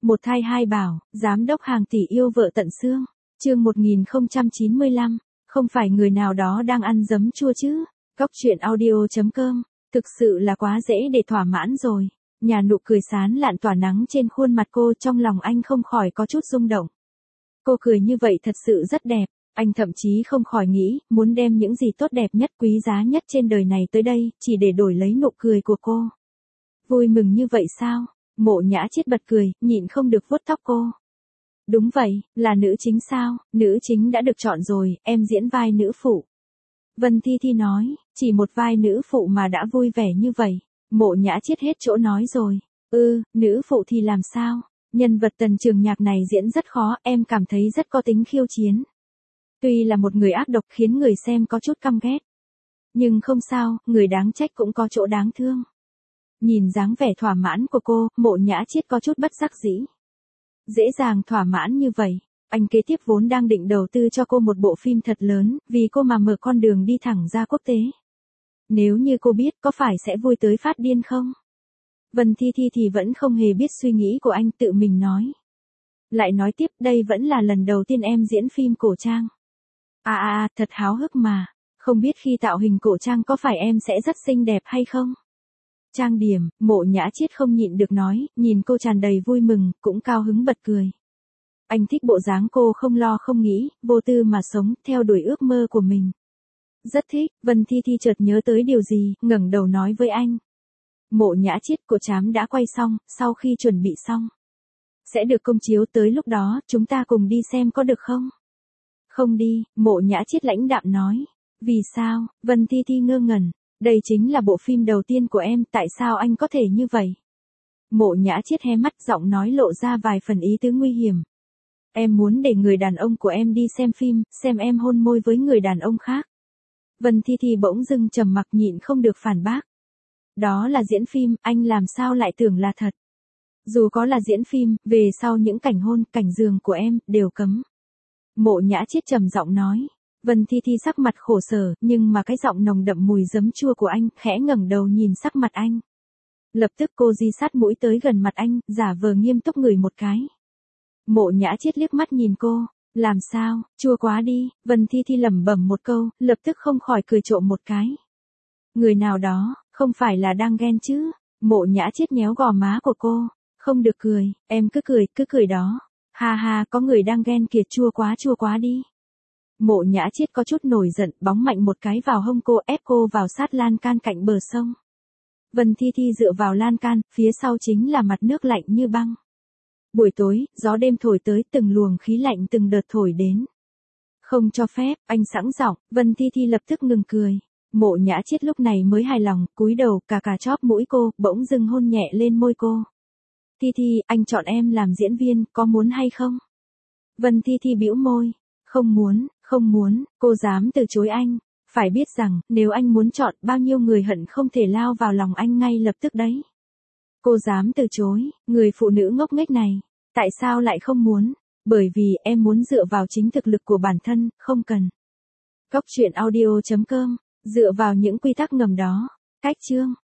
Một thai hai bảo, giám đốc hàng tỷ yêu vợ tận xương. Chương 1095, không phải người nào đó đang ăn giấm chua chứ. Cóc truyện audio.com, thực sự là quá dễ để thỏa mãn rồi. Nhà nụ cười sán lạn tỏa nắng trên khuôn mặt cô, trong lòng anh không khỏi có chút rung động. Cô cười như vậy thật sự rất đẹp, anh thậm chí không khỏi nghĩ, muốn đem những gì tốt đẹp nhất quý giá nhất trên đời này tới đây, chỉ để đổi lấy nụ cười của cô. Vui mừng như vậy sao? Mộ Nhã Chiết bật cười, nhịn không được vuốt tóc cô. Đúng vậy, là nữ chính sao? Nữ chính đã được chọn rồi, em diễn vai nữ phụ. Vân Thi Thi nói, chỉ một vai nữ phụ mà đã vui vẻ như vậy. Mộ Nhã Chiết hết chỗ nói rồi. Nữ phụ thì làm sao? Nhân vật Tần Trường Nhạc này diễn rất khó, em cảm thấy rất có tính khiêu chiến. Tuy là một người ác độc khiến người xem có chút căm ghét. Nhưng không sao, người đáng trách cũng có chỗ đáng thương. Nhìn dáng vẻ thỏa mãn của cô, Mộ Nhã Chiết có chút bất đắc dĩ. Dễ dàng thỏa mãn như vậy, anh kế tiếp vốn đang định đầu tư cho cô một bộ phim thật lớn, vì cô mà mở con đường đi thẳng ra quốc tế. Nếu như cô biết có phải sẽ vui tới phát điên không? Vân Thi Thi thì vẫn không hề biết suy nghĩ của anh, tự mình nói. Lại nói tiếp, đây vẫn là lần đầu tiên em diễn phim cổ trang. Thật háo hức mà, không biết khi tạo hình cổ trang có phải em sẽ rất xinh đẹp hay không? Trang điểm, Mộ Nhã Chiết không nhịn được nói, nhìn cô tràn đầy vui mừng, cũng cao hứng bật cười. Anh thích bộ dáng cô không lo không nghĩ, vô tư mà sống, theo đuổi ước mơ của mình. Rất thích. Vân Thi Thi chợt nhớ tới điều gì, ngẩng đầu nói với anh. Mộ Nhã Chiết, cô chám đã quay xong, sau khi chuẩn bị xong sẽ được công chiếu, tới lúc đó, chúng ta cùng đi xem có được không? Không đi, Mộ Nhã Chiết lãnh đạm nói. Vì sao? Vân Thi Thi ngơ ngẩn. Đây chính là bộ phim đầu tiên của em, tại sao anh có thể như vậy? Mộ Nhã Chiết hé mắt, giọng nói lộ ra vài phần ý tứ nguy hiểm. Em muốn để người đàn ông của em đi xem phim, xem em hôn môi với người đàn ông khác. Vân Thi Thi bỗng dưng trầm mặc, nhịn không được phản bác. Đó là diễn phim, anh làm sao lại tưởng là thật? Dù có là diễn phim, về sau những cảnh hôn, cảnh giường của em, đều cấm. Mộ Nhã Chiết trầm giọng nói. Vân Thi Thi sắc mặt khổ sở, nhưng mà cái giọng nồng đậm mùi giấm chua của anh, khẽ ngẩng đầu nhìn sắc mặt anh. Lập tức cô di sát mũi tới gần mặt anh, giả vờ nghiêm túc ngửi một cái. Mộ Nhã Chiết liếc mắt nhìn cô, làm sao, chua quá đi, Vân Thi Thi lẩm bẩm một câu, lập tức không khỏi cười trộm một cái. Người nào đó, không phải là đang ghen chứ? Mộ Nhã Chiết nhéo gò má của cô, không được cười, em cứ cười đó. Ha ha, có người đang ghen kìa, chua quá đi. Mộ Nhã Chiết có chút nổi giận, bóng mạnh một cái vào hông cô, ép cô vào sát lan can cạnh bờ sông. Vân Thi Thi dựa vào lan can, phía sau chính là mặt nước lạnh như băng. Buổi tối, gió đêm thổi tới, từng luồng khí lạnh từng đợt thổi đến. Không cho phép, anh sẵn giọng. Vân Thi Thi lập tức ngừng cười. Mộ Nhã Chiết lúc này mới hài lòng, cúi đầu, cà chóp mũi cô, bỗng dưng hôn nhẹ lên môi cô. Thi Thi, anh chọn em làm diễn viên, có muốn hay không? Vân Thi Thi bĩu môi. Không muốn, cô dám từ chối anh. Phải biết rằng, nếu anh muốn chọn, bao nhiêu người hận không thể lao vào lòng anh ngay lập tức đấy. Cô dám từ chối, người phụ nữ ngốc nghếch này. Tại sao lại không muốn? Bởi vì em muốn dựa vào chính thực lực của bản thân, không cần. Cóc truyện audio.com, dựa vào những quy tắc ngầm đó. Cách chương